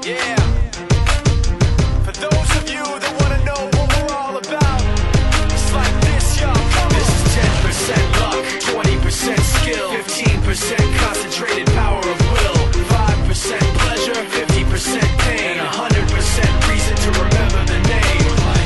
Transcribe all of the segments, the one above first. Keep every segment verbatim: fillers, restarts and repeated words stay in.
Yeah. For those of you that wanna know what we're all about, it's like this, y'all. This is ten percent luck, twenty percent skill, fifteen percent concentrated power of will, five percent pleasure, fifty percent pain, and one hundred percent reason to remember the name.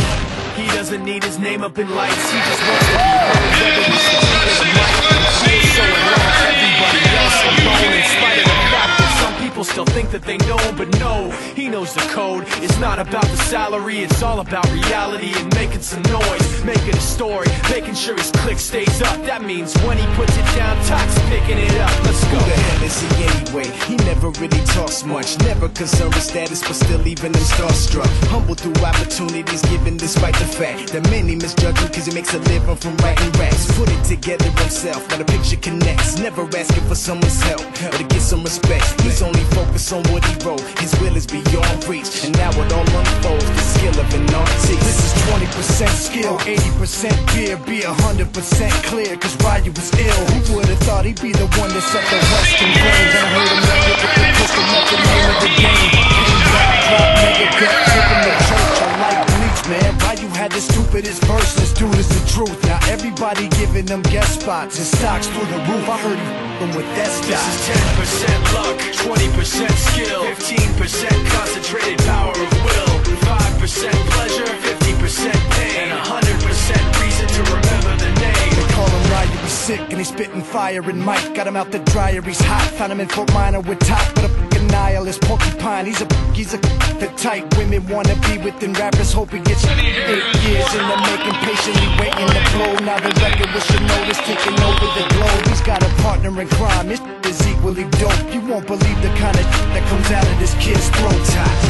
He doesn't need his name up in lights, he just wants to be heard. Whether we succeed as right, he's showing love to everybody else alone, in spite of the fact that some people still think that they know him, but no, he knows the code. It's not about the salary, it's all about reality and making some noise, making a story, making sure his click stays up. That means when he puts it down, Tox picking it up. Let's go. Who the hell is he anyway? He never really talks much, never concerned with status, but still leaving them starstruck. Humble through opportunities given despite the fact that many misjudge him cause he makes a living from writing raps. Put it together himself, now the picture connects, never asking for someone's help or to get some respect. He's only focused on what he wrote, his will is beyond reach, and now it all unfolds, the skill of an artist. This is twenty percent skill, eighty percent fear, be one hundred percent clear, cause Ryu was ill. Who would've thought he'd be the one that set the West in flames? And I heard him yell with the pistol, not the name of the game. Came back, drop, nigga, death, took him to church. I like Bleach, man, Ryu had the stupidest verse, this dude is the truth. Now everybody giving them guest spots and stocks through the roof. I heard him with that stock. This is ten percent luck, twenty percent skill, fifteen percent concentrated power of will, five percent pleasure, fifty percent pain, and one hundred percent reason to remember the name. They call him Ryu, he's sick and he's spitting fire. And Mike got him out the dryer, he's hot. Found him in Fort Minor with top, but a fucking nihilist porcupine. He's a he's a the type women wanna be with, and rappers hope he gets eight years in the making, patiently waiting to blow. Now the record with Shinoda's taking over the globe. He's got a partner in crime, his is equally dope. You won't believe the kind of that comes out of this kid's throat.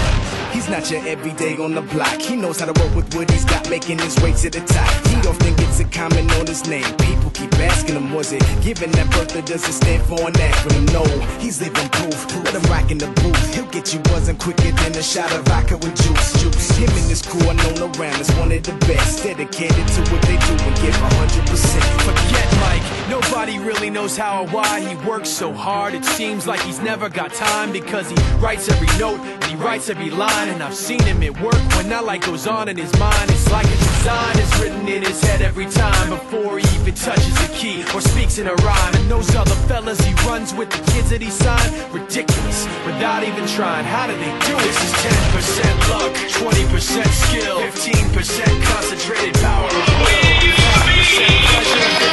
He's not your everyday on the block. He knows how to work with what he's got, making his way to the top. He don't think it's a comment on his name. People keep asking him, was it given that birth or does it stand for an acronym? No, he's living proof. Let him rock in the booth. He'll get you buzzing quicker than a shot of vodka with juice. Juice. Him and his crew are known around as one of the best, dedicated to what they do and give one hundred percent. Forget Mike, nobody really knows how or why he works so hard. It seems like he's never got time, because he writes every note and he writes every line. And I've seen him at work when that light goes on in his mind. It's like a design is written in his head every time, before he even touches a key or speaks in a rhyme. And those other fellas he runs with, the kids that he signed, ridiculous, without even trying. How do they do it? This is ten percent luck, twenty percent skill, fifteen percent concentrated power of will, five percent pleasure,